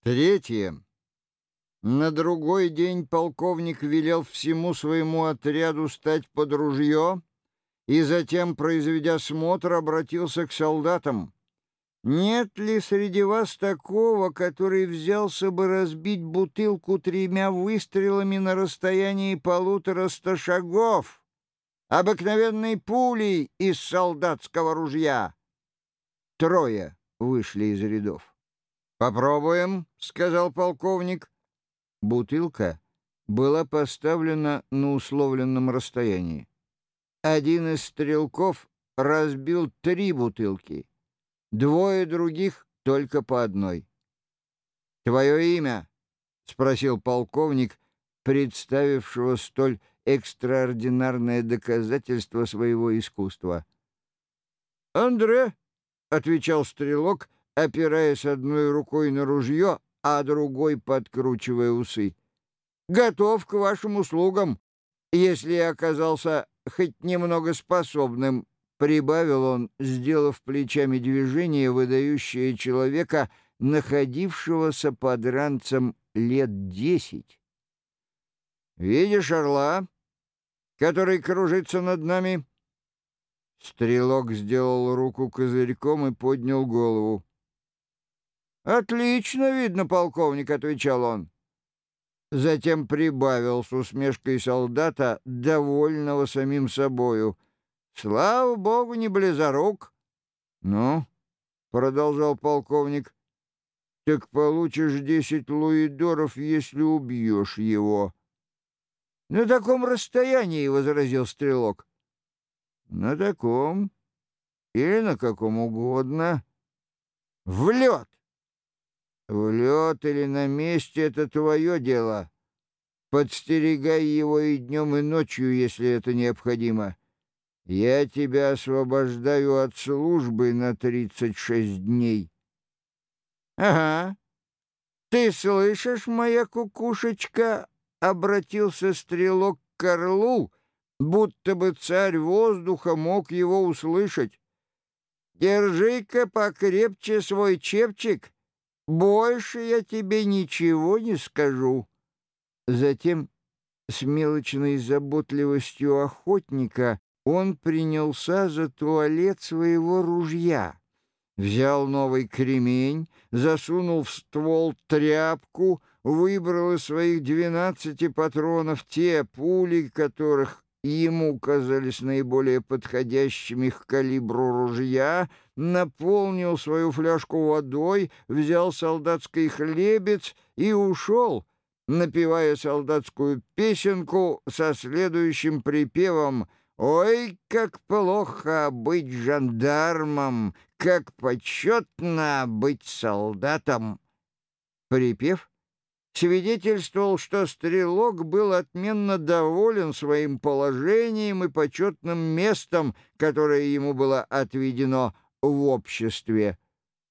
Третье. На другой день полковник велел всему своему отряду стать под ружье и затем, произведя смотр, обратился к солдатам. «Нет ли среди вас такого, который взялся бы разбить бутылку 3 выстрелами на расстоянии 150 шагов, обыкновенной пулей из солдатского ружья?» Трое вышли из рядов. «Попробуем», — сказал полковник. Бутылка была поставлена на условленном расстоянии. Один из стрелков разбил 3 бутылки, двое других — только по одной. «Твое имя?» — спросил полковник, представившего столь экстраординарное доказательство своего искусства. «Андре», — отвечал стрелок, опираясь одной рукой на ружье, а другой подкручивая усы. «Готов к вашим услугам, если я оказался хоть немного способным», — прибавил он, сделав плечами движение, выдающее человека, находившегося под ранцем лет 10. «Видишь орла, который кружится над нами?» Стрелок сделал руку козырьком и поднял голову. «Отлично видно, полковник», — отвечал он. Затем прибавил с усмешкой солдата, довольного самим собою. «Слава богу, не близорук». «Ну, — продолжал полковник, — так получишь 10 луидоров, если убьешь его». «На таком расстоянии, — возразил стрелок». «На таком или на каком угодно. В лед! В лед или на месте — это твое дело. Подстерегай его и днем, и ночью, если это необходимо. Я тебя освобождаю от службы на 36 дней». «Ага. Ты слышишь, моя кукушечка?» — обратился стрелок к орлу, будто бы царь воздуха мог его услышать. «Держи-ка покрепче свой чепчик. Больше я тебе ничего не скажу». Затем, с мелочной заботливостью охотника, он принялся за туалет своего ружья. Взял новый кремень, засунул в ствол тряпку, выбрал из своих 12 патронов те пули, которых ему казались наиболее подходящими к калибру ружья, наполнил свою фляжку водой, взял солдатский хлебец и ушел, напевая солдатскую песенку со следующим припевом: «Ой, как плохо быть жандармом, как почетно быть солдатом». Припев свидетельствовал, что стрелок был отменно доволен своим положением и почетным местом, которое ему было отведено в обществе.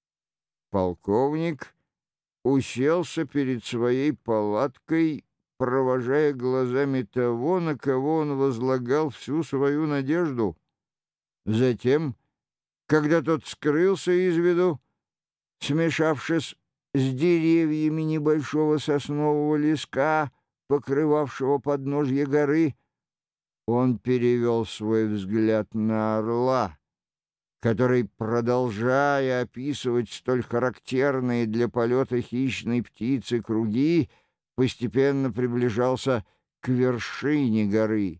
Полковник уселся перед своей палаткой, провожая глазами того, на кого он возлагал всю свою надежду. Затем, когда тот скрылся из виду, смешавшись с деревьями небольшого соснового леска, покрывавшего подножье горы, он перевел свой взгляд на орла, который, продолжая описывать столь характерные для полета хищной птицы круги, постепенно приближался к вершине горы.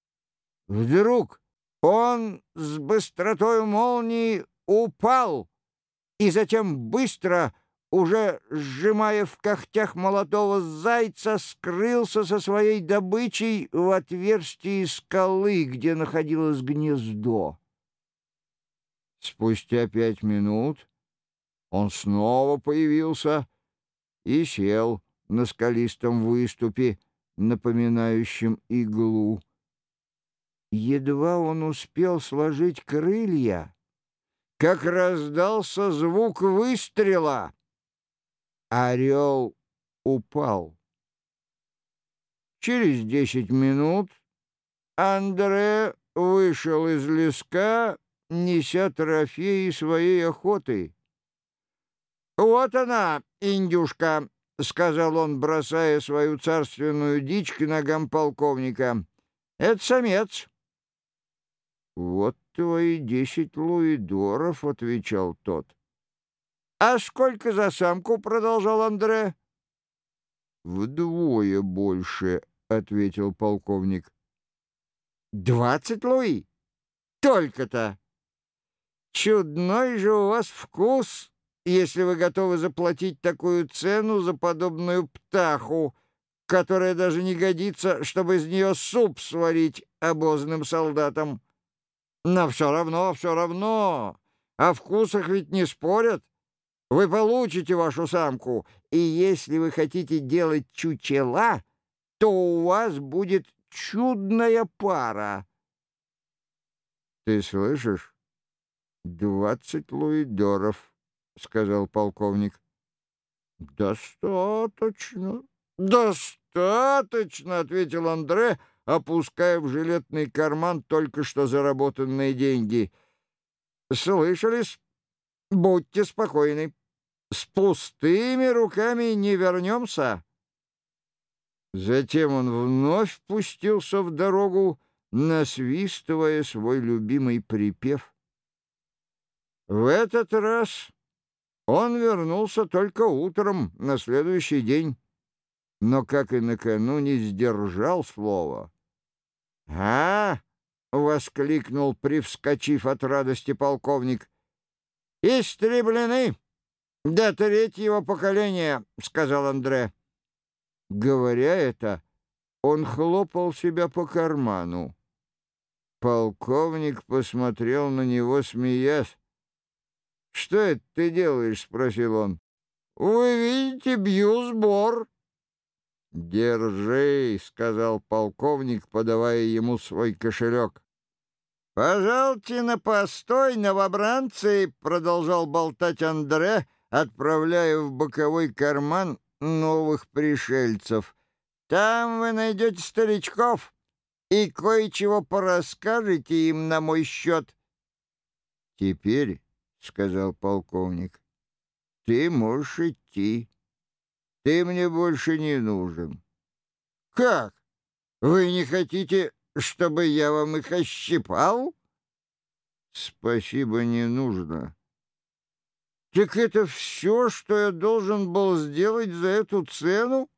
Вдруг он с быстротой молнии упал и затем быстро, уже сжимая в когтях молодого зайца, скрылся со своей добычей в отверстии скалы, где находилось гнездо. Спустя 5 минут он снова появился и сел на скалистом выступе, напоминающем иглу. Едва он успел сложить крылья, как раздался звук выстрела. Орел упал. Через 10 минут Андре вышел из леска, неся трофеи своей охоты. «Вот она, индюшка», — сказал он, бросая свою царственную дичь к ногам полковника. «Это самец». «Вот твои 10 луидоров», — отвечал тот. «А сколько за самку?» — продолжал Андре. «Вдвое больше», — ответил полковник. 20 луи? Только-то! Чудной же у вас вкус, если вы готовы заплатить такую цену за подобную птаху, которая даже не годится, чтобы из нее суп сварить обозным солдатам. Но все равно, все равно. О вкусах ведь не спорят. Вы получите вашу самку, и если вы хотите делать чучела, то у вас будет чудная пара. Ты слышишь? 20 луидоров, — сказал полковник. Достаточно. Достаточно, — ответил Андре, опуская в жилетный карман только что заработанные деньги. Слышались? Будьте спокойны. С пустыми руками не вернемся. Затем он вновь пустился в дорогу, насвистывая свой любимый припев. В этот раз он вернулся только утром на следующий день, но, как и накануне, сдержал слово. «А!» — воскликнул, привскочив от радости полковник. «Истреблены до третьего поколения», — сказал Андре. Говоря это, он хлопал себя по карману. Полковник посмотрел на него, смеясь. «Что это ты делаешь?» — спросил он. «Вы видите, бью сбор». «Держи», — сказал полковник, подавая ему свой кошелек. «Пожалуйте на постой, новобранцы», — продолжал болтать Андре, отправляя в боковой карман новых пришельцев. «Там вы найдете старичков и кое-чего порасскажете им на мой счет». «Теперь, — сказал полковник, — ты можешь идти. Ты мне больше не нужен». «Как? Вы не хотите, чтобы я вам их ощипал?» «Спасибо, не нужно». «Так это все, что я должен был сделать за эту цену?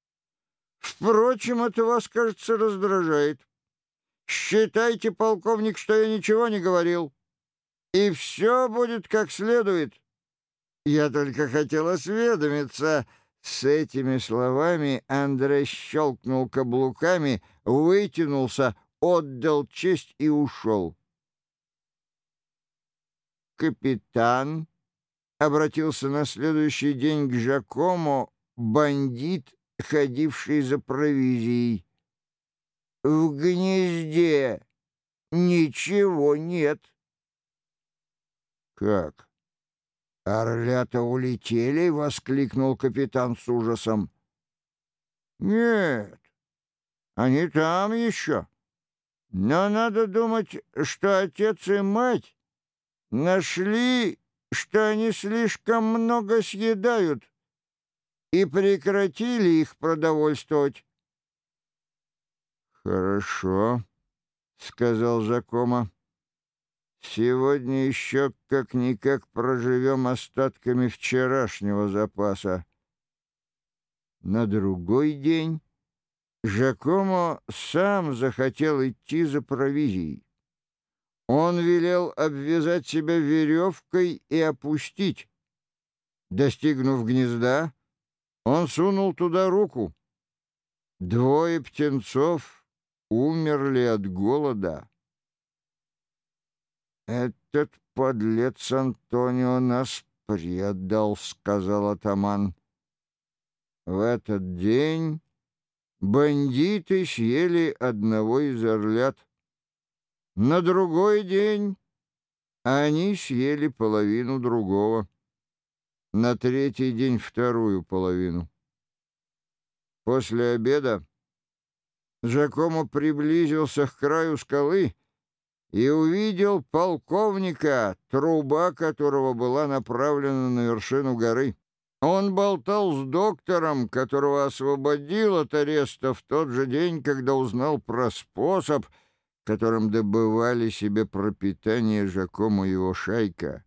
Впрочем, это вас, кажется, раздражает. Считайте, полковник, что я ничего не говорил, и все будет как следует. Я только хотел осведомиться». С этими словами Андре щелкнул каблуками, вытянулся, отдал честь и ушел. Капитан обратился на следующий день к Жакомо, бандит, ходивший за провизией. «В гнезде ничего нет». «Как? Орлята улетели?» — воскликнул капитан с ужасом. «Нет, они там еще. Но надо думать, что отец и мать нашли, что они слишком много съедают, и прекратили их продовольствовать». «Хорошо», — сказал Жакомо. «Сегодня еще как-никак проживем остатками вчерашнего запаса». На другой день Жакомо сам захотел идти за провизией. Он велел обвязать себя веревкой и опустить. Достигнув гнезда, он сунул туда руку. 2 птенцов умерли от голода. «Этот подлец Антонио нас предал», — сказал атаман. В этот день бандиты съели одного из орлят. На другой день они съели половину другого. На третий день вторую половину. После обеда Жакомо приблизился к краю скалы и увидел полковника, труба которого была направлена на вершину горы. Он болтал с доктором, которого освободил от ареста в тот же день, когда узнал про способ, которым добывали себе пропитание Жакому и его шайка.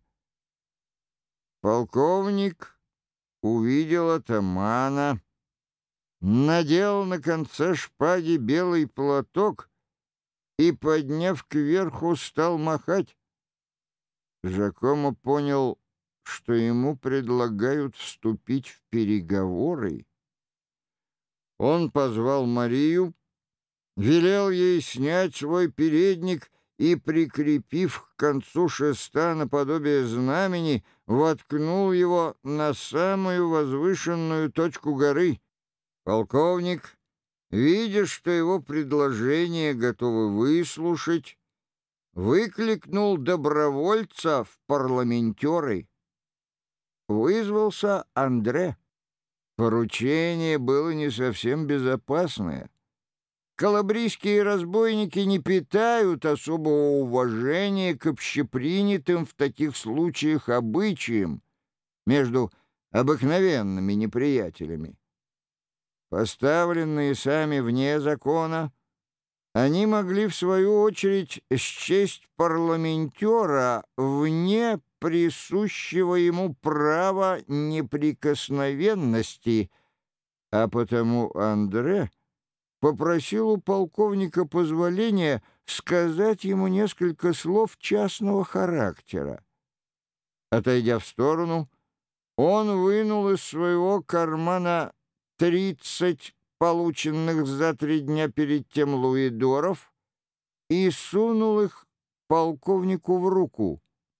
Полковник увидел атамана, надел на конце шпаги белый платок и, подняв кверху, стал махать. Жакомо понял, что ему предлагают вступить в переговоры. Он позвал Марию, велел ей снять свой передник и, прикрепив к концу шеста наподобие знамени, воткнул его на самую возвышенную точку горы. Полковник, видя, что его предложение готовы выслушать, выкликнул добровольца в парламентеры. Вызвался Андре. Поручение было не совсем безопасное. Калабрийские разбойники не питают особого уважения к общепринятым в таких случаях обычаям между обыкновенными неприятелями. Поставленные сами вне закона, они могли, в свою очередь, счесть парламентера вне присущего ему права неприкосновенности, а потому Андре попросил у полковника позволения сказать ему несколько слов частного характера. Отойдя в сторону, он вынул из своего кармана 30 полученных за 3 дня перед тем луидоров и сунул их полковнику в руку.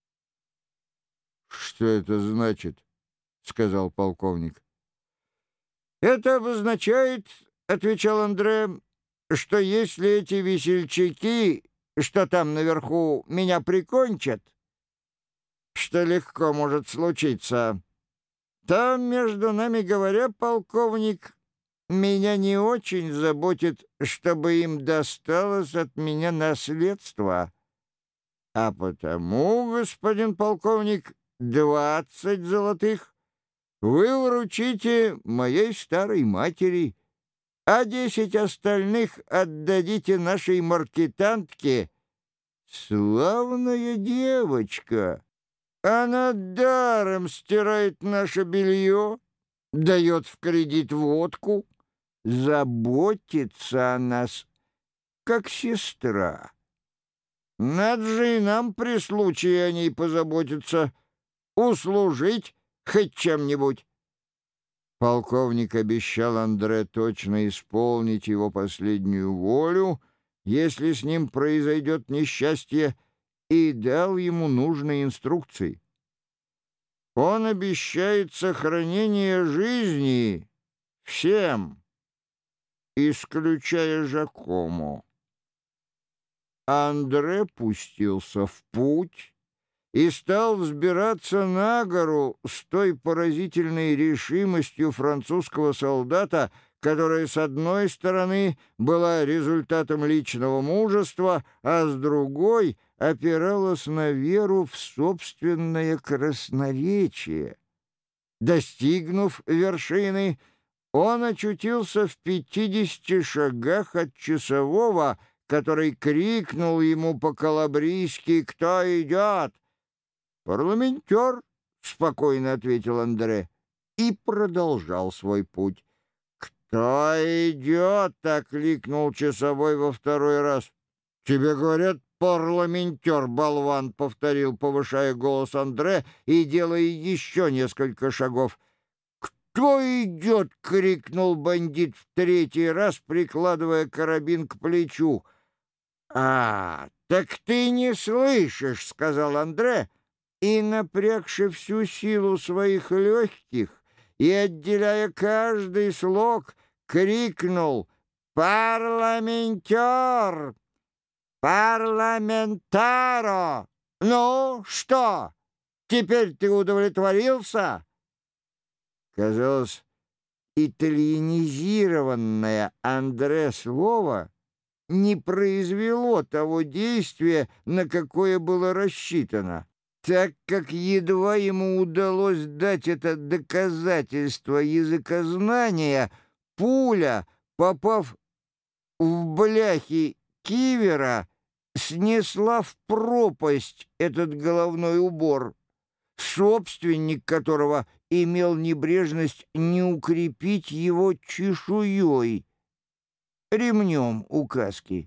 «Что это значит?» — сказал полковник. «Это обозначает, — отвечал Андре, — что если эти весельчаки, что там наверху, меня прикончат, что легко может случиться, то, между нами говоря, полковник, меня не очень заботит, чтобы им досталось от меня наследство. А потому, господин полковник, 20 золотых вы вручите моей старой матери, а 10 остальных отдадите нашей маркетантке. Славная девочка! Она даром стирает наше белье, дает в кредит водку, заботится о нас, как сестра. Надо же и нам при случае о ней позаботиться, услужить хоть чем-нибудь». Полковник обещал Андре точно исполнить его последнюю волю, если с ним произойдет несчастье, и дал ему нужные инструкции. Он обещает сохранение жизни всем, исключая Жакому. Андре пустился в путь и стал взбираться на гору с той поразительной решимостью французского солдата, которая, с одной стороны, была результатом личного мужества, а с другой опиралась на веру в собственное красноречие. Достигнув вершины, он очутился в 50 шагах от часового, который крикнул ему по-калабрийски: «Кто идет?» «Парламентер», — спокойно ответил Андре, и продолжал свой путь. «Кто идет?» — окликнул часовой во второй раз. «Тебе говорят, парламентер, болван», — повторил, повышая голос Андре и делая еще несколько шагов. «Кто идет?» — крикнул бандит в третий раз, прикладывая карабин к плечу. «А, так ты не слышишь», — сказал Андре, и, напрягши всю силу своих легких и отделяя каждый слог, крикнул: «Парламентер! Парламентаро! Ну, что, теперь ты удовлетворился?» Казалось, итальянизированное Андре слово не произвело того действия, на какое было рассчитано, так как едва ему удалось дать это доказательство языкознания, пуля, попав в бляхи кивера, снесла в пропасть этот головной убор, собственник которого имел небрежность не укрепить его чешуей, ремнем у каски.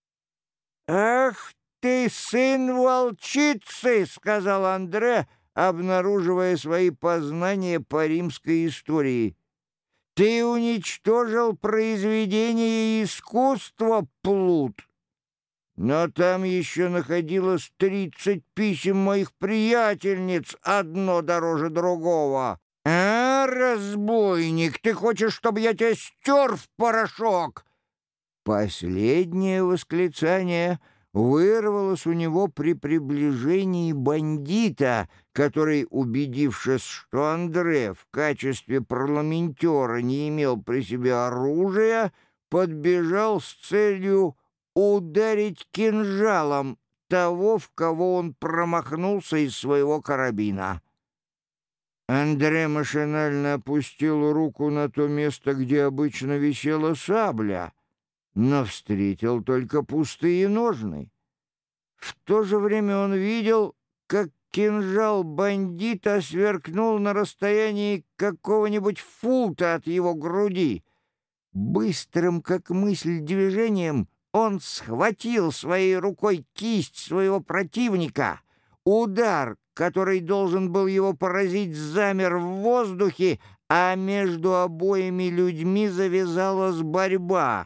«Ах ты, сын волчицы!» — сказал Андре, обнаруживая свои познания по римской истории. «Ты уничтожил произведение искусства, плут!» Но там еще находилось 30 писем моих приятельниц, одно дороже другого. «А, разбойник, ты хочешь, чтобы я тебя стер в порошок?» Последнее восклицание вырвалось у него при приближении бандита, который, убедившись, что Андре в качестве парламентера не имел при себе оружия, подбежал с целью ударить кинжалом того, в кого он промахнулся из своего карабина. Андре машинально опустил руку на то место, где обычно висела сабля, но встретил только пустые ножны. В то же время он видел, как кинжал бандита сверкнул на расстоянии какого-нибудь фута от его груди. Быстрым, как мысль, движением он схватил своей рукой кисть своего противника. Удар, который должен был его поразить, замер в воздухе, а между обоими людьми завязалась борьба.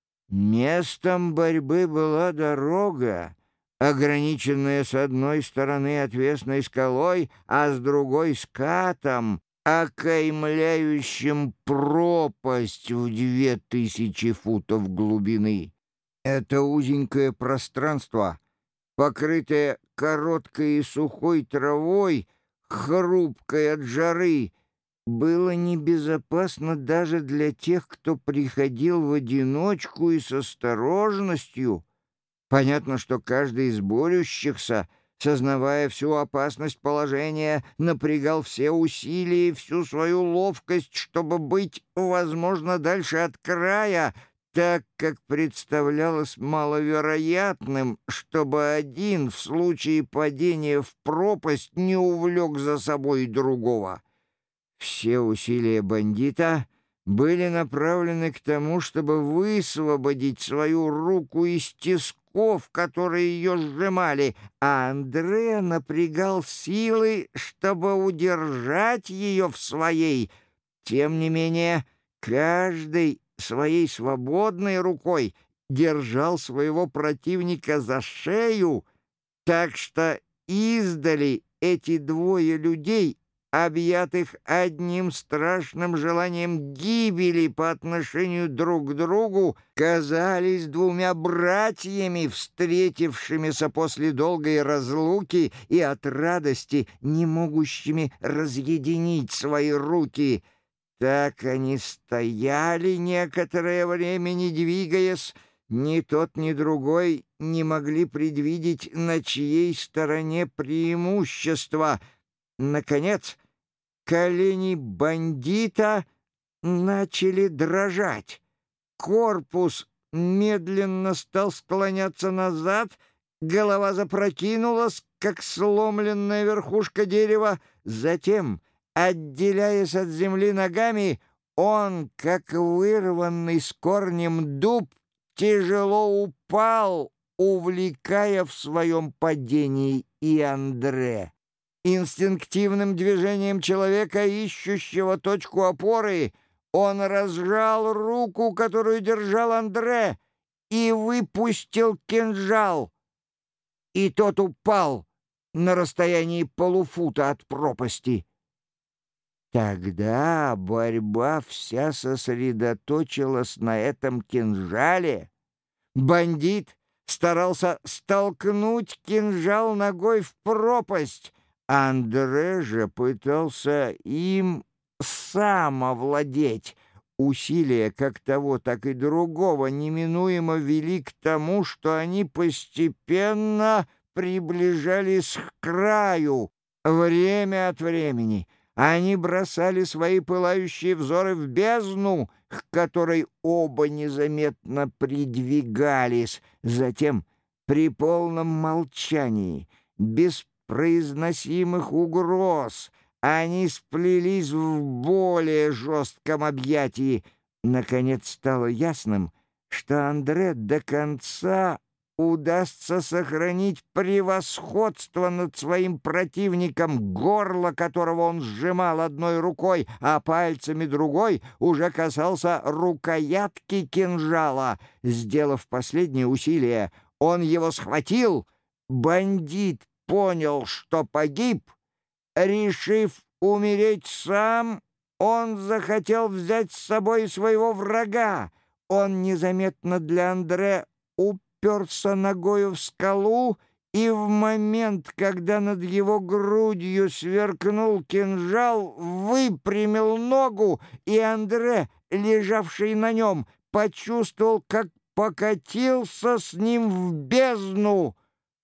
Местом борьбы была дорога, ограниченная с одной стороны отвесной скалой, а с другой — скатом, окаймляющим пропасть в 2000 футов глубины. Это узенькое пространство, покрытое короткой и сухой травой, хрупкой от жары, было небезопасно даже для тех, кто приходил в одиночку и с осторожностью. Понятно, что каждый из борющихся, сознавая всю опасность положения, напрягал все усилия и всю свою ловкость, чтобы быть, возможно, дальше от края, так как представлялось маловероятным, чтобы один в случае падения в пропасть не увлек за собой другого. Все усилия бандита были направлены к тому, чтобы высвободить свою руку из тисков, которые ее сжимали, а Андре напрягал силы, чтобы удержать ее в своей. Тем не менее, каждый своей свободной рукой держал своего противника за шею, так что издали эти двое людей, объятых одним страшным желанием гибели по отношению друг к другу, казались двумя братьями, встретившимися после долгой разлуки и от радости не могущими разъединить свои руки. Так они стояли некоторое время, не двигаясь. Ни тот, ни другой не могли предвидеть, на чьей стороне преимущество. Наконец, колени бандита начали дрожать. Корпус медленно стал склоняться назад, голова запрокинулась, как сломленная верхушка дерева. Затем, отделяясь от земли ногами, он, как вырванный с корнем дуб, тяжело упал, увлекая в своем падении и Андре. Инстинктивным движением человека, ищущего точку опоры, он разжал руку, которую держал Андре, и выпустил кинжал, и тот упал на расстоянии полуфута от пропасти. Тогда борьба вся сосредоточилась на этом кинжале. Бандит старался столкнуть кинжал ногой в пропасть, Андре же пытался им сам овладеть. Усилия как того, так и другого неминуемо вели к тому, что они постепенно приближались к краю. Время от времени они бросали свои пылающие взоры в бездну, к которой оба незаметно придвигались. Затем, при полном молчании, без произносимых угроз, они сплелись в более жестком объятии. Наконец стало ясным, что Андре до конца удастся сохранить превосходство над своим противником, горло которого он сжимал одной рукой, а пальцами другой уже касался рукоятки кинжала. Сделав последнее усилие, он его схватил. Бандит понял, что погиб. Решив умереть сам, он захотел взять с собой своего врага. Он незаметно для Андре уперся ногою в скалу, и в момент, когда над его грудью сверкнул кинжал, выпрямил ногу, и Андре, лежавший на нем, почувствовал, как покатился с ним в бездну.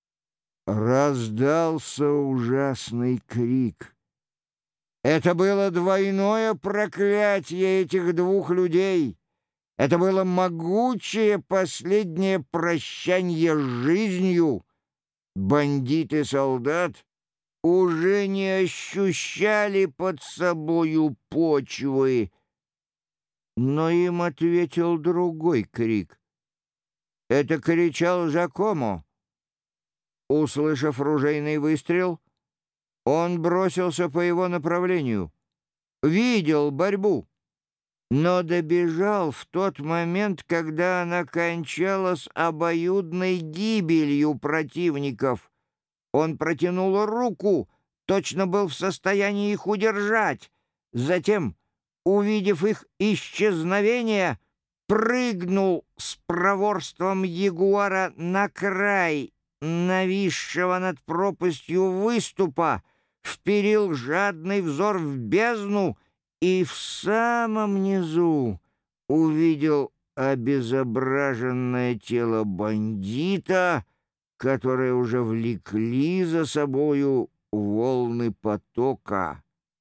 Раздался ужасный крик. Это было двойное проклятие этих двух людей. Это было могучее последнее прощание с жизнью. Бандит и солдат уже не ощущали под собою почвы, но им ответил другой крик. Это кричал Жакомо. Услышав ружейный выстрел, он бросился по его направлению, видел борьбу, но добежал в тот момент, когда она кончалась обоюдной гибелью противников. Он протянул руку, точно был в состоянии их удержать. Затем, увидев их исчезновение, прыгнул с проворством ягуара на край нависшего над пропастью выступа, вперил жадный взор в бездну и в самом низу увидел обезображенное тело бандита, которое уже влекли за собою волны потока.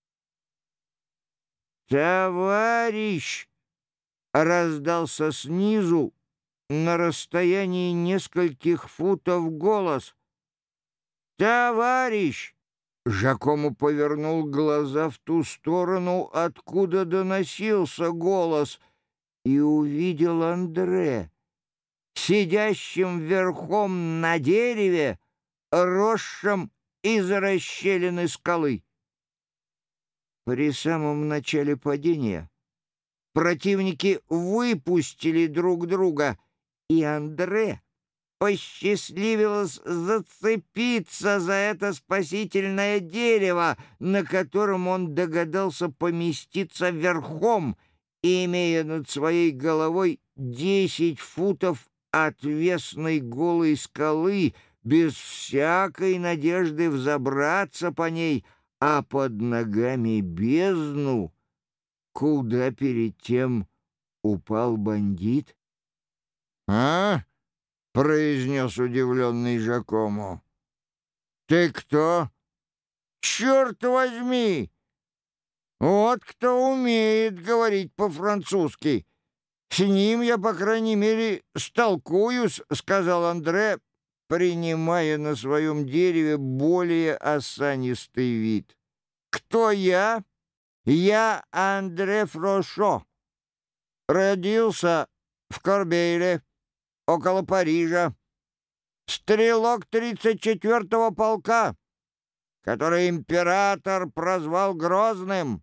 «Товарищ!» — раздался снизу на расстоянии нескольких футов голос. «Товарищ!» Жакому повернул глаза в ту сторону, откуда доносился голос, и увидел Андре, сидящим верхом на дереве, росшем из расщелины скалы. При самом начале падения противники выпустили друг друга, и Андре посчастливилось зацепиться за это спасительное дерево, на котором он догадался поместиться верхом, имея над своей головой 10 футов отвесной голой скалы, без всякой надежды взобраться по ней, а под ногами бездну, куда перед тем упал бандит. «А?» — произнес удивленный Жакому. «Ты кто? Черт возьми! Вот кто умеет говорить по-французски. С ним я, по крайней мере, столкуюсь», — сказал Андре, принимая на своем дереве более осанистый вид. «Кто я? Я Андре Фрошо. Родился в Корбейле, около Парижа. Стрелок 34-го полка, который император прозвал Грозным».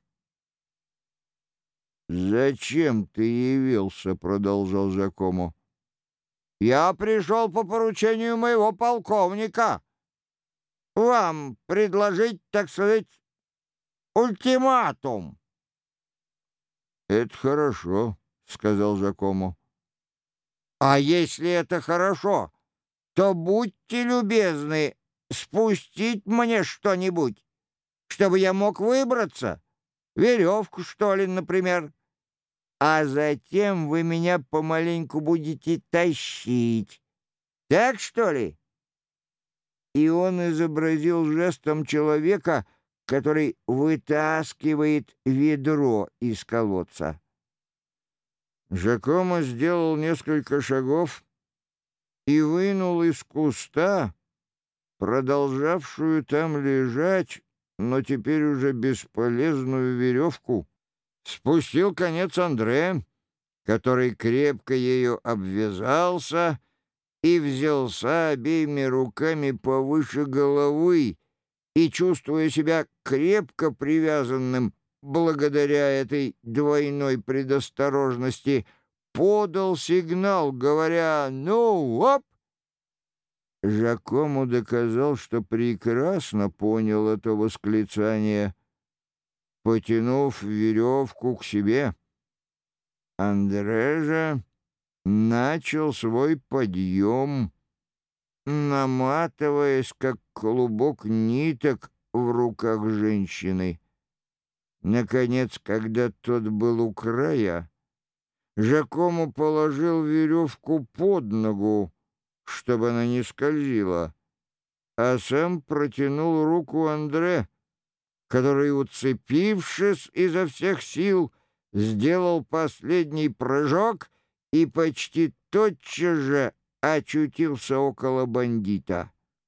«Зачем ты явился?» — продолжал Жакому. «Я пришел по поручению моего полковника. Вам предложить, так сказать, ультиматум». «Это хорошо», — сказал Жакому. «А если это хорошо, то будьте любезны спустить мне что-нибудь, чтобы я мог выбраться. Веревку, что ли, например. а затем вы меня помаленьку будете тащить. Так, что ли?» И он изобразил жестом человека, который вытаскивает ведро из колодца. Жакомо сделал несколько шагов и вынул из куста продолжавшую там лежать, но теперь уже бесполезную веревку. Спустил конец Андре, который крепко ею обвязался и взялся обеими руками повыше головы, и, чувствуя себя крепко привязанным благодаря этой двойной предосторожности, подал сигнал, говоря «Ну, оп!». Жакому доказал, что прекрасно понял это восклицание, потянув веревку к себе. Андре же начал свой подъем, наматываясь, как клубок ниток в руках женщины. Наконец, когда тот был у края, Жакому положил веревку под ногу, чтобы она не скользила, а сам протянул руку Андре, который, уцепившись изо всех сил, сделал последний прыжок и почти тотчас же очутился около бандита.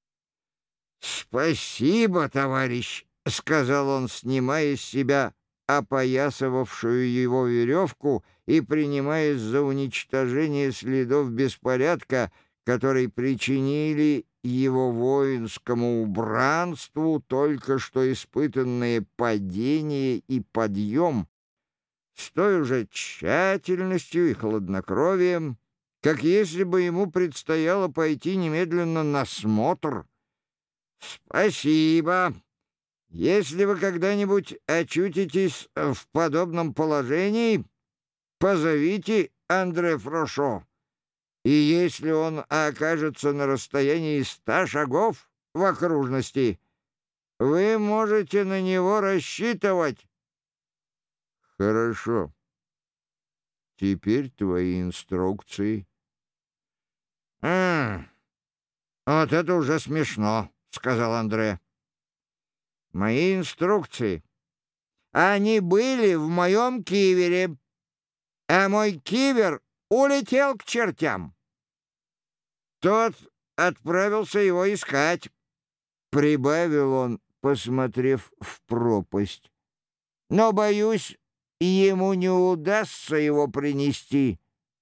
«Спасибо, товарищ», — сказал он, снимая с себя опоясывавшую его веревку и принимаясь за уничтожение следов беспорядка, который причинили его воинскому убранству только что испытанные падение и подъем, с той же тщательностью и хладнокровием, как если бы ему предстояло пойти немедленно на смотр. «Спасибо. Если вы когда-нибудь очутитесь в подобном положении, позовите Андре Фрошо, и если он окажется на расстоянии 100 шагов в окружности, вы можете на него рассчитывать». «Хорошо. Теперь твои инструкции». Вот это уже смешно», — сказал Андре. «Мои инструкции. Они были в моем кивере, а мой кивер улетел к чертям. Тот отправился его искать», — прибавил он, посмотрев в пропасть. «Но, боюсь, ему не удастся его принести».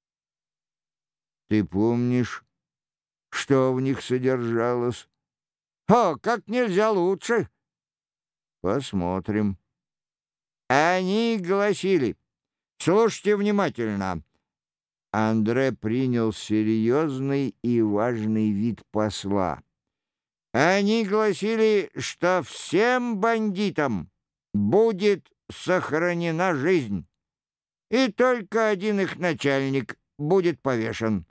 «Ты помнишь, что в них содержалось?» «О, как нельзя лучше». «Посмотрим». Они гласили, слушайте внимательно. Андре принял серьезный и важный вид посла. Они гласили, что всем бандитам будет сохранена жизнь, и только один их начальник будет повешен.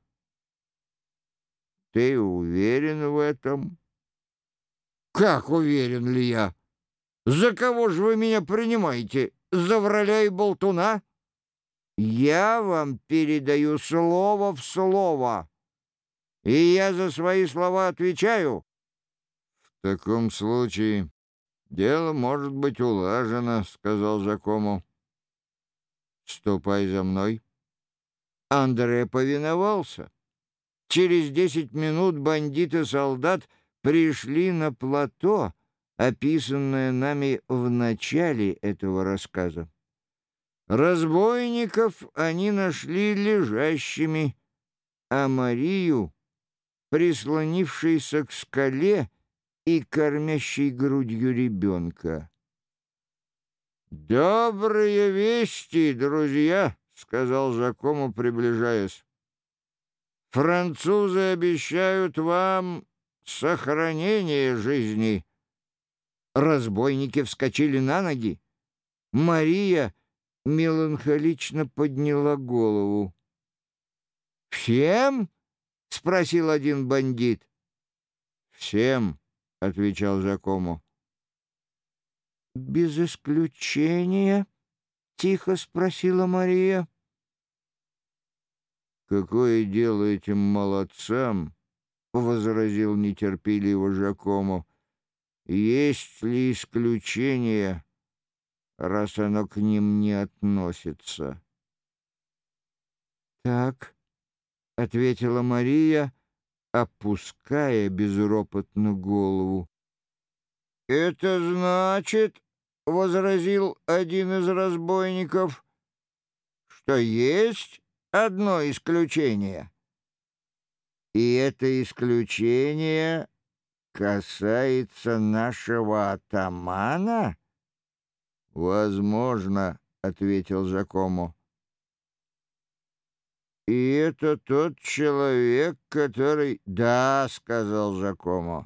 Ты уверен в этом? Как уверен ли я? За кого же вы меня принимаете? За враля и болтуна? Я вам передаю слово в слово, и я за свои слова отвечаю. В таком случае дело может быть улажено, сказал Жакому. Ступай за мной. Андре повиновался. Через 10 минут бандит и солдат пришли на плато, описанное нами в начале этого рассказа. Разбойников они нашли лежащими, а Марию, прислонившейся к скале и кормящей грудью ребенка. «Добрые вести, друзья», — сказал Жакому, приближаясь. «Французы обещают вам сохранение жизни». Разбойники вскочили на ноги. Мария меланхолично подняла голову. «Всем?» — спросил один бандит. «Всем», — отвечал Жакому. «Без исключения?» — тихо спросила Мария. «Какое дело этим молодцам?» — возразил нетерпеливо Жакомо. «Есть ли исключение, раз оно к ним не относится?» «Так», — ответила Мария, опуская безропотно голову. «Это значит, — возразил один из разбойников, — что есть одно исключение. И это исключение касается нашего атамана?» «Возможно, — ответил Жакомо. «И это тот человек, который...» «Да, — сказал Жакомо».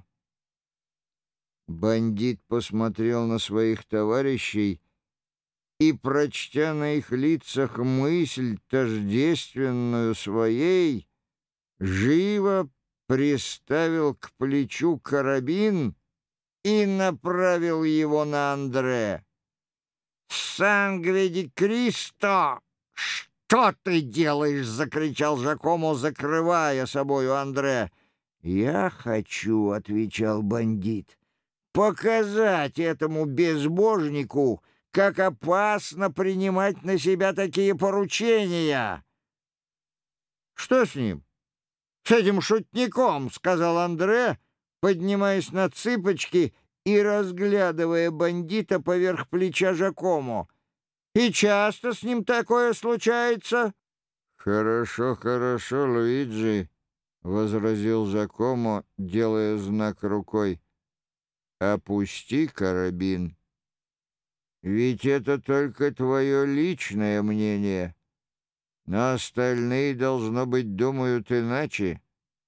Бандит посмотрел на своих товарищей и, прочтя на их лицах мысль, тождественную своей, живо приставил к плечу карабин и направил его на Андре. «Сангве ди Кристо! Что ты делаешь?» — закричал Жакомо, закрывая собою Андре. «Я хочу, — отвечал бандит, — показать этому безбожнику, как опасно принимать на себя такие поручения». «Что с ним? С этим шутником?» — сказал Андре, поднимаясь на цыпочки и разглядывая бандита поверх плеча Жакомо. «И часто с ним такое случается?» «Хорошо, хорошо, Луиджи», — возразил Жакомо, делая знак рукой. «Опусти карабин. Ведь это только твое личное мнение, но остальные, должно быть, думают иначе».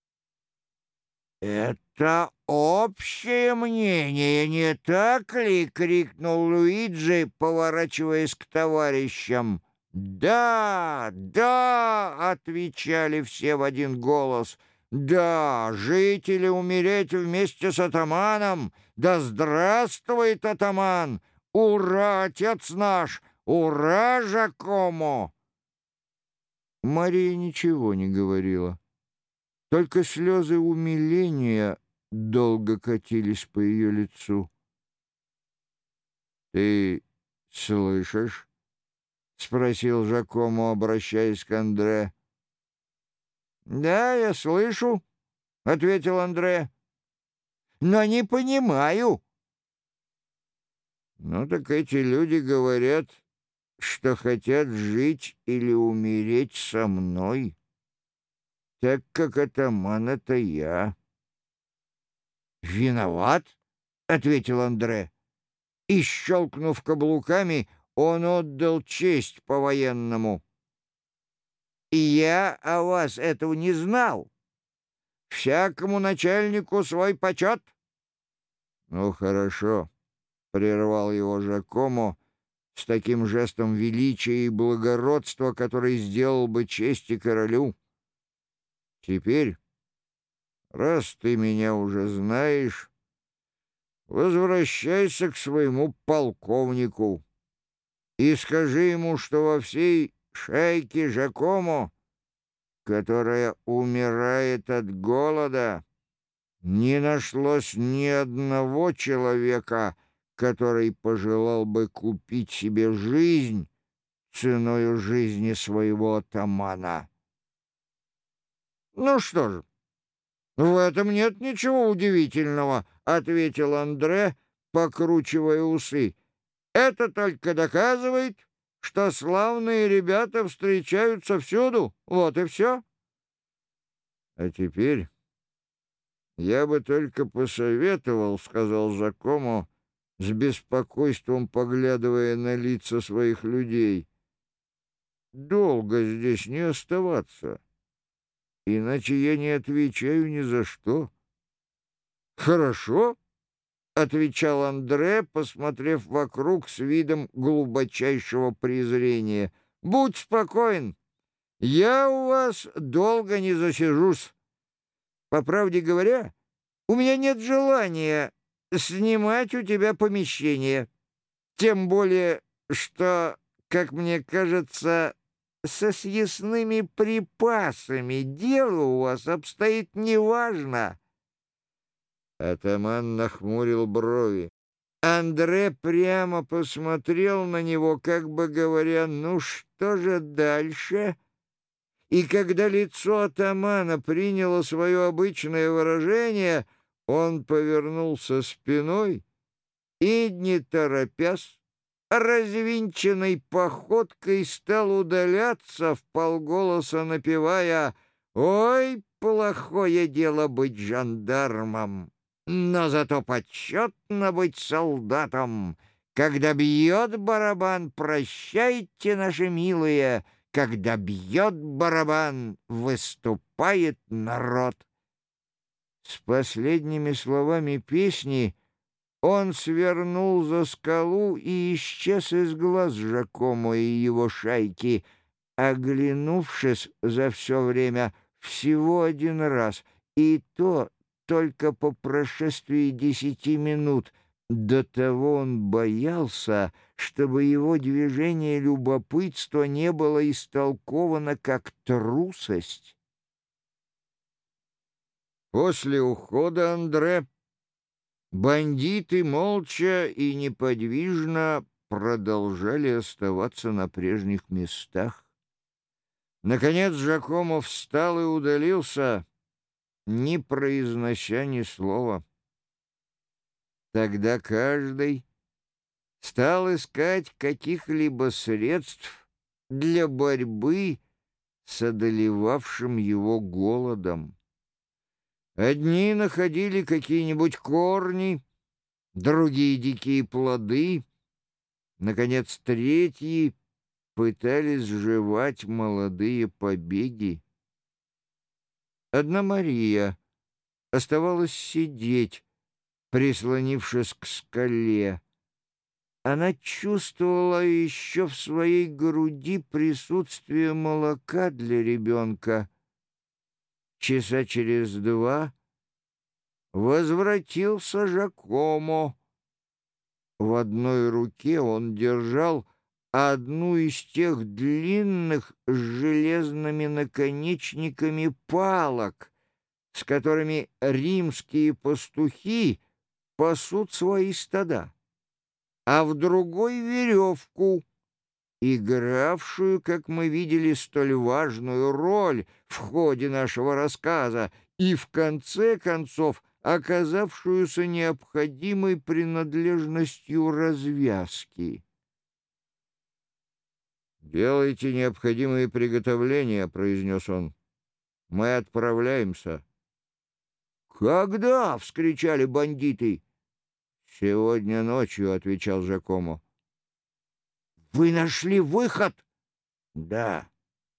«Это общее мнение, не так ли?» — крикнул Луиджи, поворачиваясь к товарищам. «Да, да!» — отвечали все в один голос. «Да, жить или умереть вместе с атаманом! Да здравствует атаман! Ура, отец наш! Ура, Жакомо!» Мария ничего не говорила. Только слезы умиления долго катились по ее лицу. «Ты слышишь?» — спросил Жакомо, обращаясь к Андре. «Да, я слышу», — ответил Андре, — «но не понимаю». «Ну так эти люди говорят, что хотят жить или умереть со мной, так как атаман — это я». «Виноват?» — ответил Андре. И, щелкнув каблуками, он отдал честь по-военному. «И я о вас этого не знал. Всякому начальнику свой почет». «Ну, хорошо», — прервал его Жакомо с таким жестом величия и благородства, который сделал бы честь и королю. «Теперь, раз ты меня уже знаешь, возвращайся к своему полковнику и скажи ему, что во всей шайке Жакомо, которая умирает от голода, не нашлось ни одного человека, который пожелал бы купить себе жизнь ценою жизни своего атамана». «Ну что же, в этом нет ничего удивительного», — ответил Андре, покручивая усы. «Это только доказывает, что славные ребята встречаются всюду. Вот и все». «А теперь я бы только посоветовал, — сказал Жакомо, с беспокойством поглядывая на лица своих людей, — долго здесь не оставаться, иначе я не отвечаю ни за что». «Хорошо», — отвечал Андре, посмотрев вокруг с видом глубочайшего презрения. «Будь спокоен, я у вас долго не засижусь. По правде говоря, у меня нет желания снимать у тебя помещение, тем более, что, как мне кажется, со съестными припасами дело у вас обстоит неважно». Атаман нахмурил брови. Андре прямо посмотрел на него, как бы говоря: «Ну что же дальше?» И когда лицо атамана приняло свое обычное выражение, он повернулся спиной и, не торопясь, развинченной походкой стал удаляться, вполголоса напевая: «Ой, плохое дело быть жандармом, но зато почетно быть солдатом. Когда бьет барабан, прощайте, наши милые, когда бьет барабан, выступает народ». С последними словами песни он свернул за скалу и исчез из глаз Жакомо и его шайки, оглянувшись за все время всего один раз, и то только по прошествии 10 минут. До того он боялся, чтобы его движение любопытства не было истолковано как трусость. После ухода Андре бандиты молча и неподвижно продолжали оставаться на прежних местах. Наконец Жакомо встал и удалился, не произнося ни слова. Тогда каждый стал искать каких-либо средств для борьбы с одолевавшим его голодом. Одни находили какие-нибудь корни, другие — дикие плоды, наконец, третьи пытались жевать молодые побеги. Одна Мария оставалась сидеть, прислонившись к скале. Она чувствовала еще в своей груди присутствие молока для ребенка. Часа через 2 возвратился Жакомо. В одной руке он держал одну из тех длинных с железными наконечниками палок, с которыми римские пастухи пасут свои стада, а в другой — веревку, игравшую, как мы видели, столь важную роль в ходе нашего рассказа и, в конце концов, оказавшуюся необходимой принадлежностью развязки. «Делайте необходимые приготовления», — произнес он. «Мы отправляемся». «Когда?» — вскричали бандиты. «Сегодня ночью», — отвечал Жакомо. «Вы нашли выход?» «Да».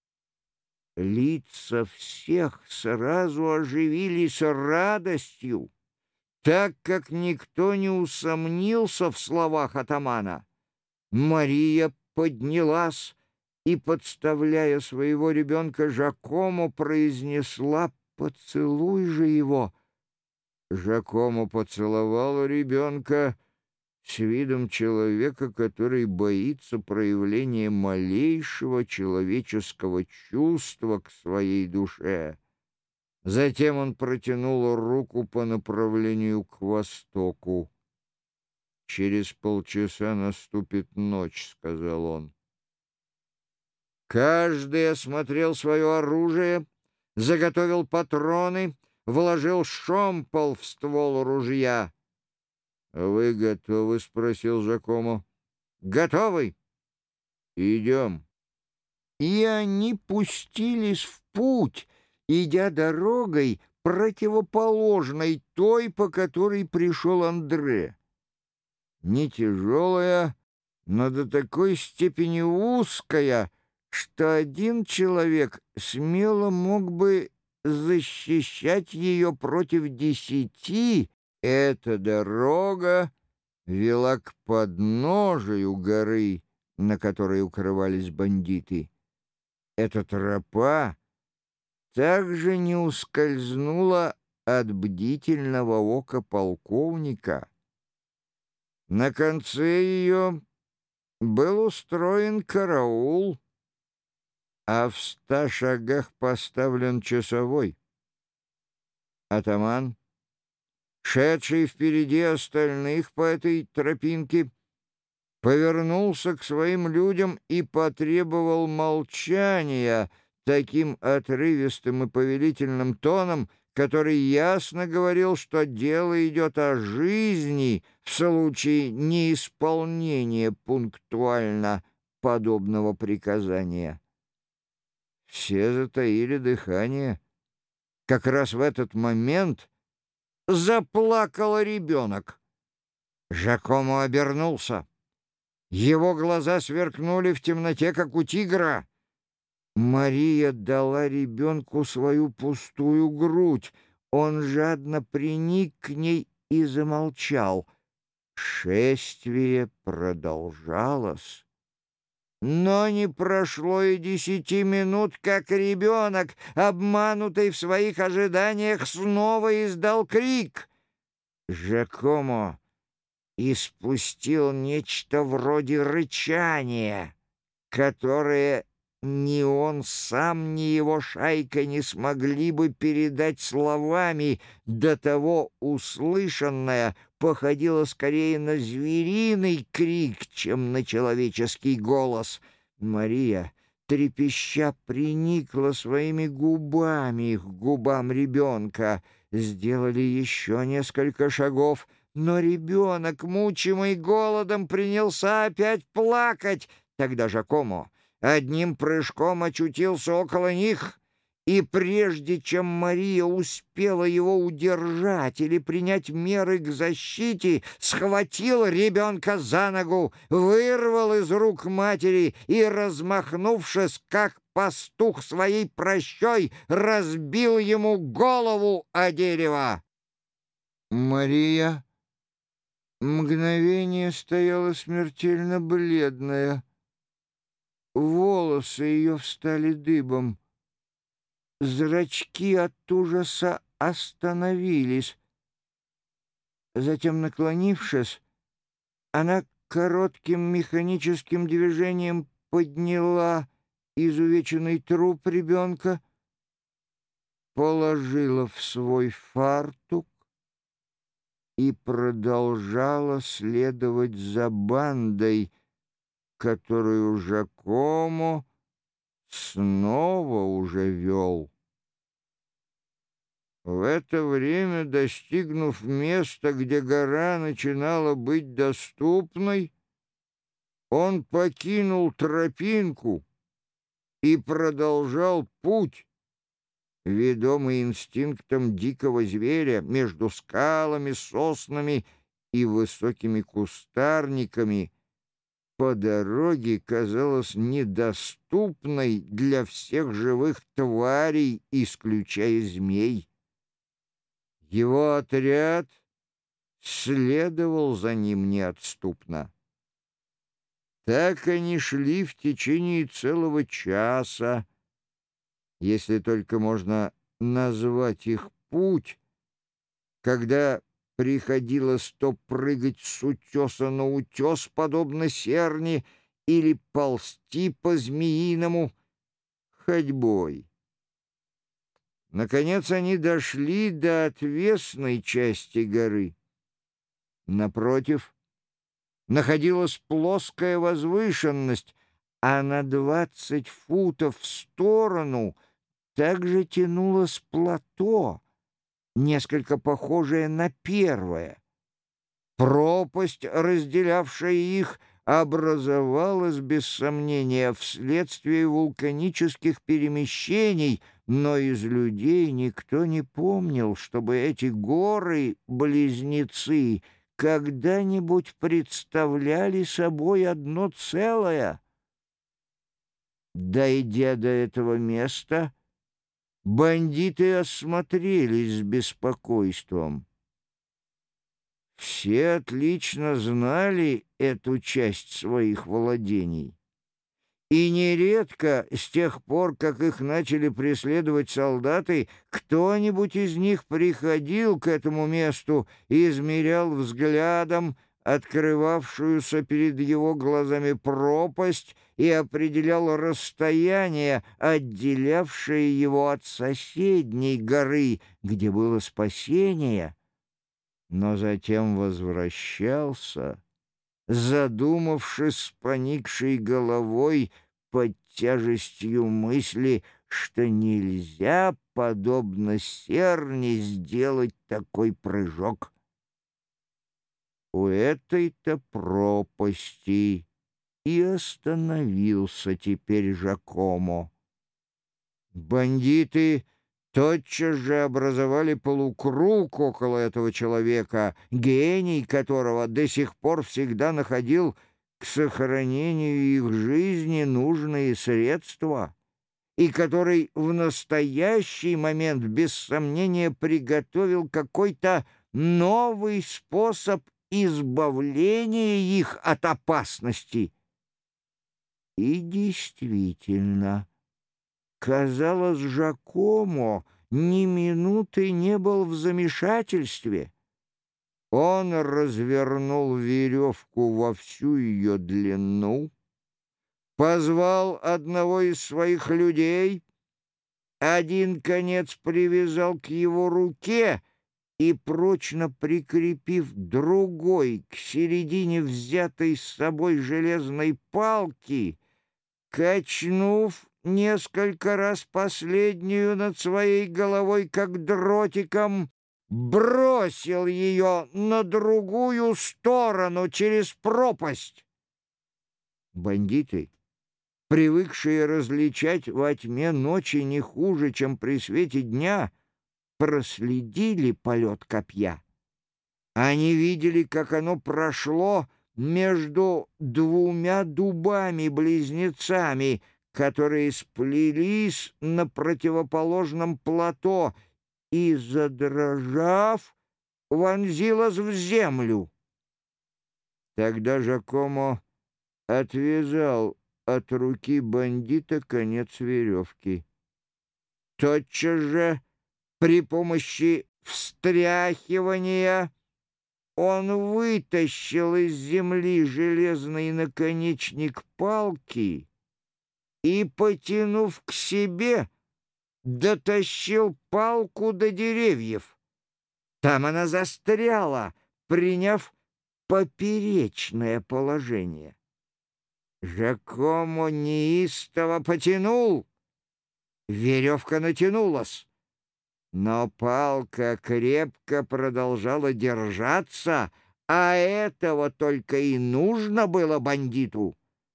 Лица всех сразу оживились радостью, так как никто не усомнился в словах атамана. Мария поднялась и, подставляя своего ребенка Жакому, произнесла: «Поцелуй же его». Жакому поцеловал ребенка с видом человека, который боится проявления малейшего человеческого чувства к своей душе. Затем он протянул руку по направлению к востоку. «Через полчаса наступит ночь», — сказал он. Каждый осмотрел свое оружие, заготовил патроны, вложил шомпол в ствол ружья. «Вы готовы?» — спросил Жакомо. «Готовы. Идем». И они пустились в путь, идя дорогой, противоположной той, по которой пришел Андре. Не тяжелая, но до такой степени узкая, что один человек смело мог бы защищать ее против 10. Эта дорога вела к подножию горы, на которой укрывались бандиты. Эта тропа также не ускользнула от бдительного ока полковника. На конце ее был устроен караул. а в 100 шагах поставлен часовой. Атаман, шедший впереди остальных по этой тропинке, повернулся к своим людям и потребовал молчания таким отрывистым и повелительным тоном, который ясно говорил, что дело идет о жизни в случае неисполнения пунктуально подобного приказания. Все затаили дыхание. Как раз в этот момент заплакал ребенок. Жакомо обернулся. Его глаза сверкнули в темноте, как у тигра. Мария дала ребенку свою пустую грудь. Он жадно приник к ней и замолчал. Шествие продолжалось. Но не прошло и 10 минут, как ребенок, обманутый в своих ожиданиях, снова издал крик. Жакомо испустил нечто вроде рычания, которое ни он сам, ни его шайка не смогли бы передать словами. До того услышанное походило скорее на звериный крик, чем на человеческий голос. Мария, трепеща, приникла своими губами к губам ребенка. Сделали еще несколько шагов, но ребенок, мучимый голодом, принялся опять плакать. Тогда Жакомо одним прыжком очутился около них, и прежде чем Мария успела его удержать или принять меры к защите, схватил ребенка за ногу, вырвал из рук матери и, размахнувшись, как пастух своей прощой, разбил ему голову о дерево. Мария мгновение стояла смертельно бледная. Волосы ее встали дыбом. Зрачки от ужаса остановились. Затем, наклонившись, она коротким механическим движением подняла изувеченный труп ребенка, положила в свой фартук и продолжала следовать за бандой, которую Жакомо снова уже вел. В это время, достигнув места, где гора начинала быть доступной, он покинул тропинку и продолжал путь, ведомый инстинктом дикого зверя между скалами, соснами и высокими кустарниками. По дороге казалась недоступной для всех живых тварей, исключая змей. Его отряд следовал за ним неотступно. Так они шли в течение целого часа, если только можно назвать их путь, когда приходилось то прыгать с утеса на утес, подобно серни, или ползти по-змеиному ходьбой. Наконец они дошли до отвесной части горы. Напротив находилась плоская возвышенность, а на 20 футов в сторону также тянулось плато, несколько похожее на первое. Пропасть, разделявшая их, образовалась, без сомнения, вследствие вулканических перемещений, но из людей никто не помнил, чтобы эти горы-близнецы когда-нибудь представляли собой одно целое. Дойдя до этого места, бандиты осмотрелись с беспокойством. Все отлично знали эту часть своих владений. И нередко, с тех пор, как их начали преследовать солдаты, кто-нибудь из них приходил к этому месту и измерял взглядом открывавшуюся перед его глазами пропасть и определял расстояние, отделявшее его от соседней горы, где было спасение, но затем возвращался, задумавшись с поникшей головой под тяжестью мысли, что нельзя, подобно серне, сделать такой прыжок. У этой-то пропасти и остановился теперь Жакомо. Бандиты тотчас же образовали полукруг около этого человека, гений которого до сих пор всегда находил к сохранению их жизни нужные средства, и который в настоящий момент без сомнения приготовил какой-то новый способ избавления их от опасности. И действительно, казалось, Жакомо ни минуты не был в замешательстве. Он развернул веревку во всю ее длину, позвал одного из своих людей, один конец привязал к его руке и, прочно прикрепив другой к середине взятой с собой железной палки, качнув несколько раз последнюю над своей головой, как дротиком, бросил ее на другую сторону через пропасть. Бандиты, привыкшие различать во тьме ночи не хуже, чем при свете дня, проследили полет копья. Они видели, как оно прошло между двумя дубами-близнецами, которые сплелись на противоположном плато, и, задрожав, вонзилось в землю. Тогда Жакомо отвязал от руки бандита конец веревки. Тотчас же при помощи встряхивания он вытащил из земли железный наконечник палки и, потянув к себе, дотащил палку до деревьев. Там она застряла, приняв поперечное положение. Жакомо неистово потянул. Веревка натянулась, но палка крепко продолжала держаться, а этого только и нужно было бандиту.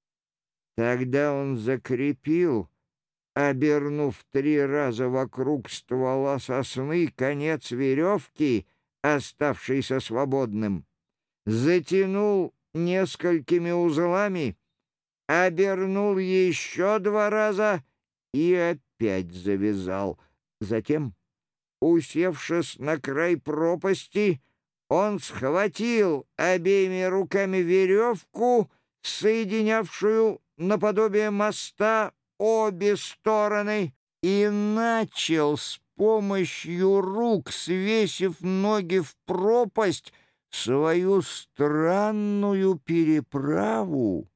Тогда он закрепил, обернув 3 раза вокруг ствола сосны, конец веревки, оставшийся свободным, затянул несколькими узлами, обернул еще 2 раза и опять завязал. Затем, усевшись на край пропасти, он схватил обеими руками веревку, соединявшую наподобие моста обе стороны, и начал с помощью рук, свесив ноги в пропасть, свою странную переправу.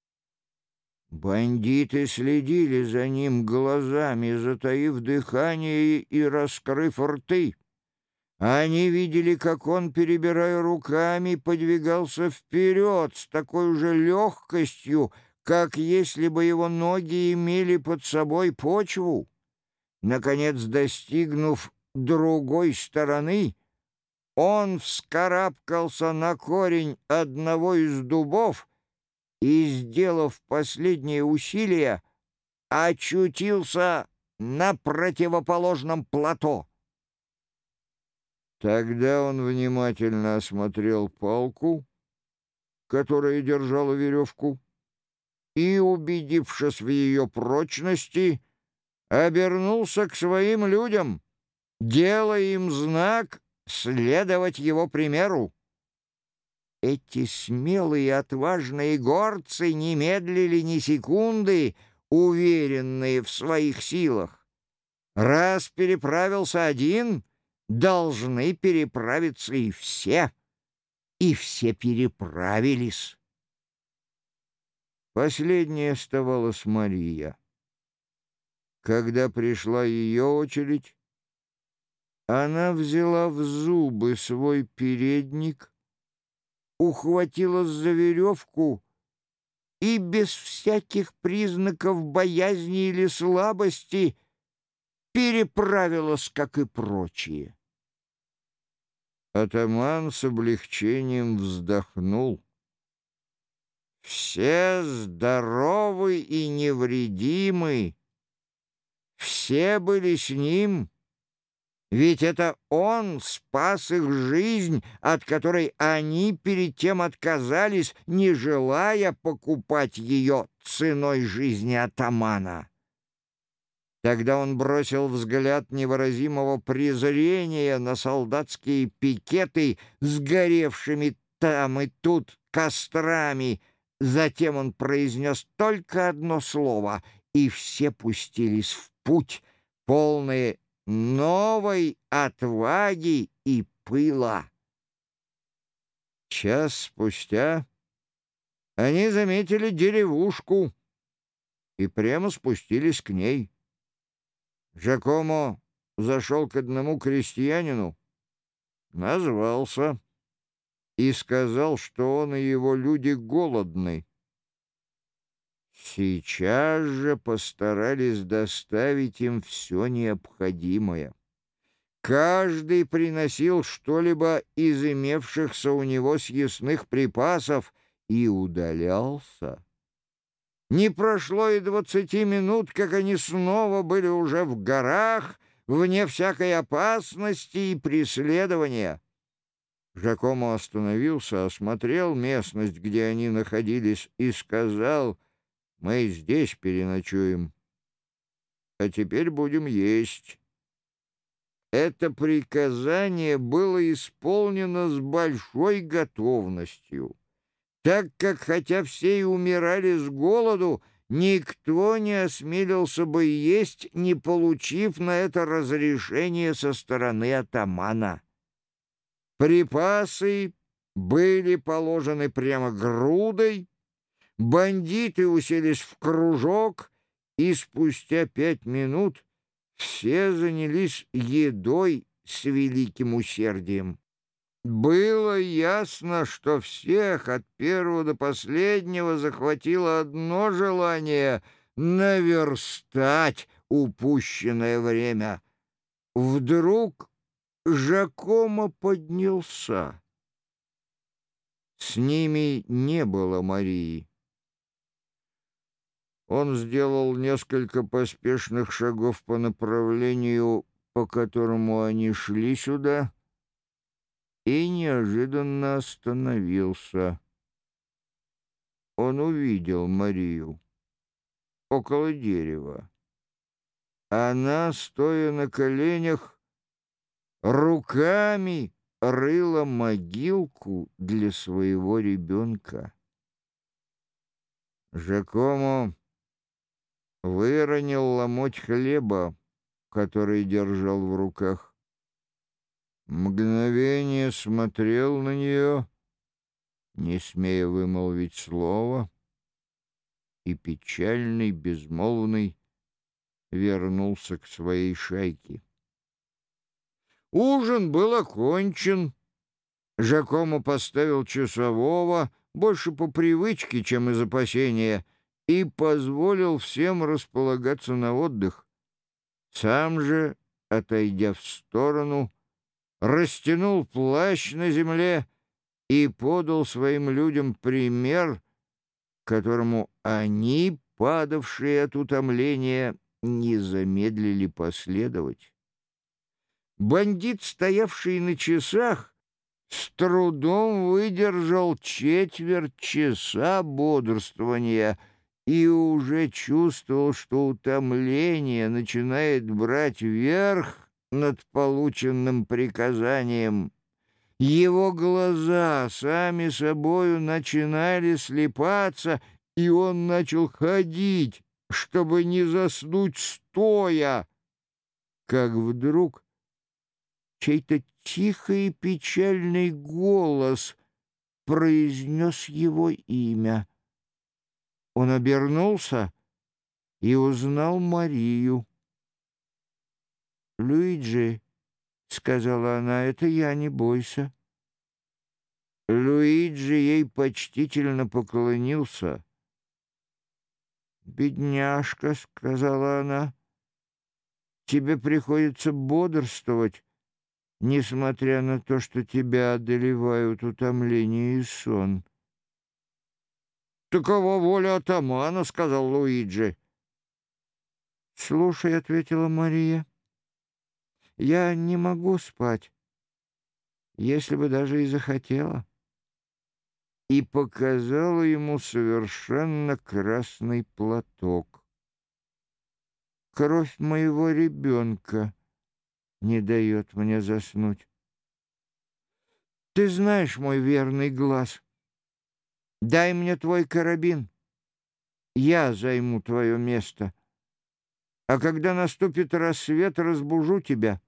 Бандиты следили за ним глазами, затаив дыхание и раскрыв рты. Они видели, как он, перебирая руками, подвигался вперед с такой же легкостью, как если бы его ноги имели под собой почву. Наконец, достигнув другой стороны, он вскарабкался на корень одного из дубов и, сделав последнее усилие, очутился на противоположном плато. Тогда он внимательно осмотрел палку, которая держала веревку, и, убедившись в ее прочности, обернулся к своим людям, делая им знак следовать его примеру. Эти смелые и отважные горцы не медлили ни секунды, уверенные в своих силах. Раз переправился один, должны переправиться и все переправились. Последней оставалась Мария. Когда пришла ее очередь, она взяла в зубы свой передник, ухватилась за веревку и без всяких признаков боязни или слабости переправилась, как и прочие. Атаман с облегчением вздохнул. Все здоровы и невредимы, все были с ним, ведь это он спас их жизнь, от которой они перед тем отказались, не желая покупать ее ценой жизни атамана. Тогда он бросил взгляд невыразимого презрения на солдатские пикеты, сгоревшими там и тут кострами. Затем он произнес только одно слово, и все пустились в путь, полные новой отваги и пыла. Час спустя они заметили деревушку и прямо спустились к ней. Жакомо зашел к одному крестьянину, назвался и сказал, что он и его люди голодны. Сейчас же постарались доставить им все необходимое. Каждый приносил что-либо из имевшихся у него съестных припасов и удалялся. Не прошло и 20 минут, как они снова были уже в горах, вне всякой опасности и преследования. Жакомо остановился, осмотрел местность, где они находились, и сказал: «Мы здесь переночуем, а теперь будем есть». Это приказание было исполнено с большой готовностью, так как, хотя все и умирали с голоду, никто не осмелился бы есть, не получив на это разрешение со стороны атамана. Припасы были положены прямо грудой, бандиты уселись в кружок, и спустя 5 минут все занялись едой с великим усердием. Было ясно, что всех от первого до последнего захватило одно желание — наверстать упущенное время. Вдруг Жакомо поднялся. С ними не было Марии. Он сделал несколько поспешных шагов по направлению, по которому они шли сюда, и неожиданно остановился. Он увидел Марию около дерева. Она, стоя на коленях, руками рыла могилку для своего ребенка. Жакомо выронил ломоть хлеба, который держал в руках. Мгновение смотрел на нее, не смея вымолвить слова, и печальный, безмолвный вернулся к своей шайке. Ужин был окончен. Жакомо поставил часового, больше по привычке, чем из опасения, и позволил всем располагаться на отдых. Сам же, отойдя в сторону, растянул плащ на земле и подал своим людям пример, которому они, падавшие от утомления, не замедлили последовать. Бандит, стоявший на часах, с трудом выдержал четверть часа бодрствования и уже чувствовал, что утомление начинает брать верх над полученным приказанием. Его глаза сами собою начинали слипаться, и он начал ходить, чтобы не заснуть стоя, как вдруг чей-то тихий и печальный голос произнес его имя. Он обернулся и узнал Марию. «Луиджи», — сказала она, — «это я, не бойся». Луиджи ей почтительно поклонился. «Бедняжка», — сказала она, — «тебе приходится бодрствовать, несмотря на то, что тебя одолевают утомление и сон». «Такова воля атамана», — сказал Луиджи. «Слушай», — ответила Мария, — «я не могу спать, если бы даже и захотела». И показала ему совершенно красный платок. «Кровь моего ребенка не дает мне заснуть. Ты знаешь мой верный глаз. Дай мне твой карабин, я займу твое место. А когда наступит рассвет, разбужу тебя.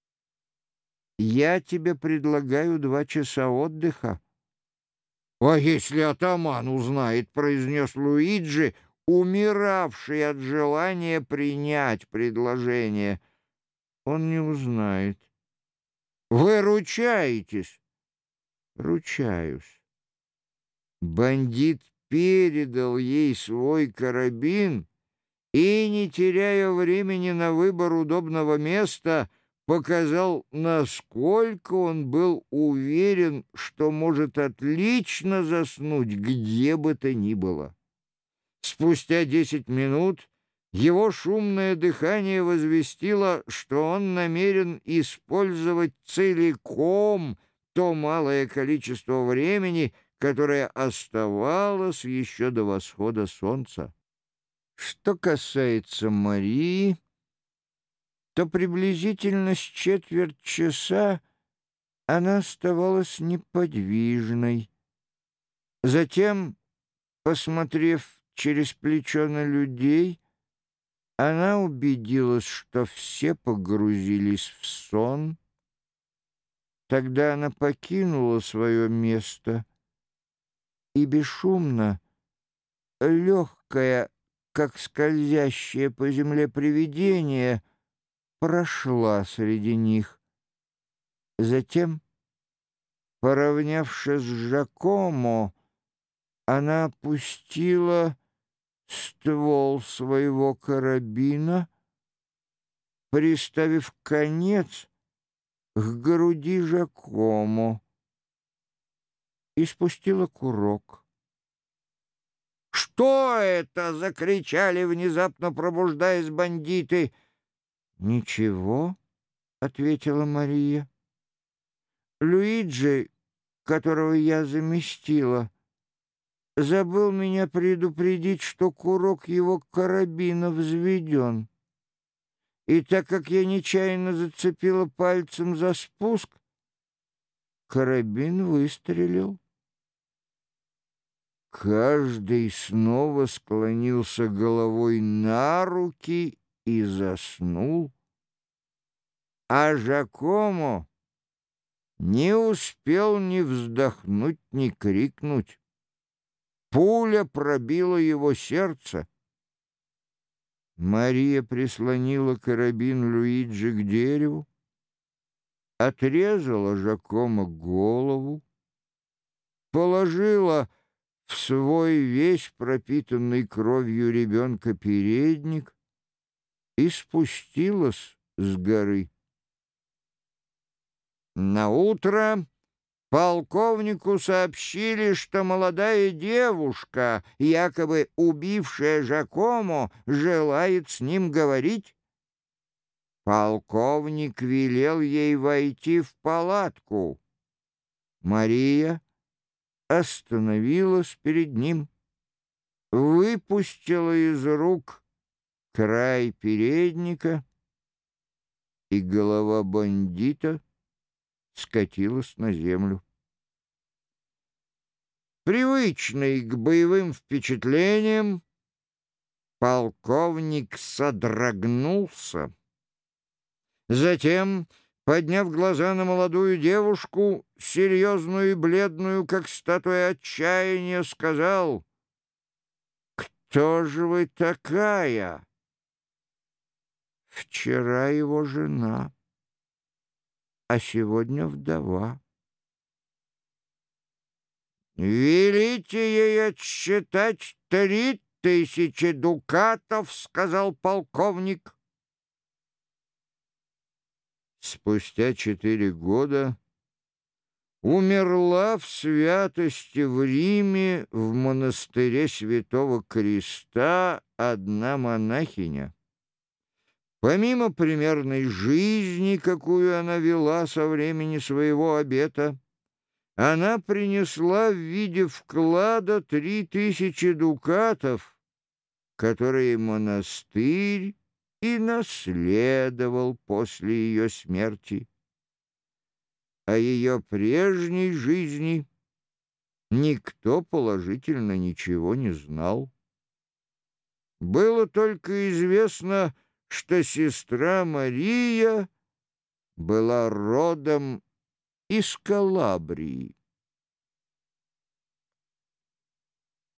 Я тебе предлагаю 2 часа отдыха». «А если атаман узнает», — произнес Луиджи, умиравший от желания принять предложение. «Он не узнает». «Вы ручаетесь?» «Ручаюсь». Бандит передал ей свой карабин и, не теряя времени на выбор удобного места, показал, насколько он был уверен, что может отлично заснуть где бы то ни было. Спустя 10 минут его шумное дыхание возвестило, что он намерен использовать целиком то малое количество времени, которое оставалось еще до восхода солнца. Что касается Марии, то приблизительно с четверть часа она оставалась неподвижной. Затем, посмотрев через плечо на людей, она убедилась, что все погрузились в сон. Тогда она покинула свое место и бесшумно, легкая, как скользящее по земле привидение, прошла среди них. Затем, поравнявшись с Жакомо, она опустила ствол своего карабина, приставив конец к груди Жакомо, и спустила курок. «Что это?» — закричали, внезапно пробуждаясь, бандиты. «Ничего», — ответила Мария. «Луиджи, которого я заместила, забыл меня предупредить, что курок его карабина взведен. И так как я нечаянно зацепила пальцем за спуск, карабин выстрелил». Каждый снова склонился головой на руки и заснул, а Жакомо не успел ни вздохнуть, ни крикнуть. Пуля пробила его сердце. Мария прислонила карабин Луиджи к дереву, отрезала Жакомо голову, положила в свой весь пропитанный кровью ребенка передник и спустилась с горы. Наутро полковнику сообщили, что молодая девушка, якобы убившая Жакомо, желает с ним говорить. Полковник велел ей войти в палатку. Мария остановилась перед ним, выпустила из рук край передника, и голова бандита скатилась на землю. Привычный к боевым впечатлениям, полковник содрогнулся. Затем, подняв глаза на молодую девушку, серьезную и бледную, как статуя отчаяния, сказал: «Кто же вы такая?» «Вчера его жена, а сегодня вдова». «Велите ей отсчитать 3000 дукатов», — сказал полковник. Спустя 4 года умерла в святости в Риме в монастыре Святого Креста одна монахиня. Помимо примерной жизни, какую она вела со времени своего обета, она принесла в виде вклада 3000 дукатов, которые монастырь и наследовал после ее смерти. О ее прежней жизни никто положительно ничего не знал. Было только известно, что сестра Мария была родом из Калабрии.